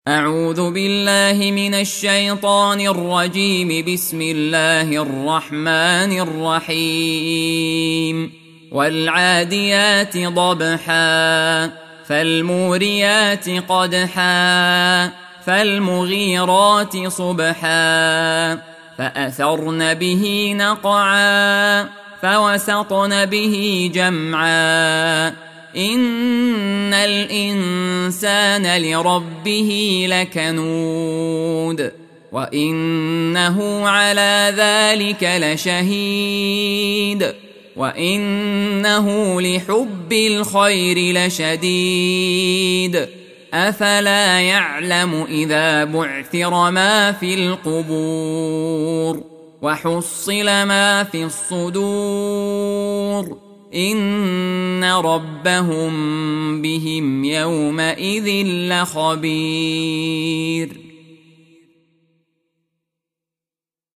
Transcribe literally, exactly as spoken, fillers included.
أعوذ بالله من الشيطان الرجيم. بسم الله الرحمن الرحيم. والعاديات ضبحا فالموريات قدحا فالمغيرات صبحا فأثرن به نقعا فوسطن به جمعا إن الإنسان لربه لكنود وإنه على ذلك لشهيد وإنه لحب الخير لشديد أفلا يعلم إذا بعثر ما في القبور وحصل ما في الصدور إن ربهم بهم يومئذ لخبير.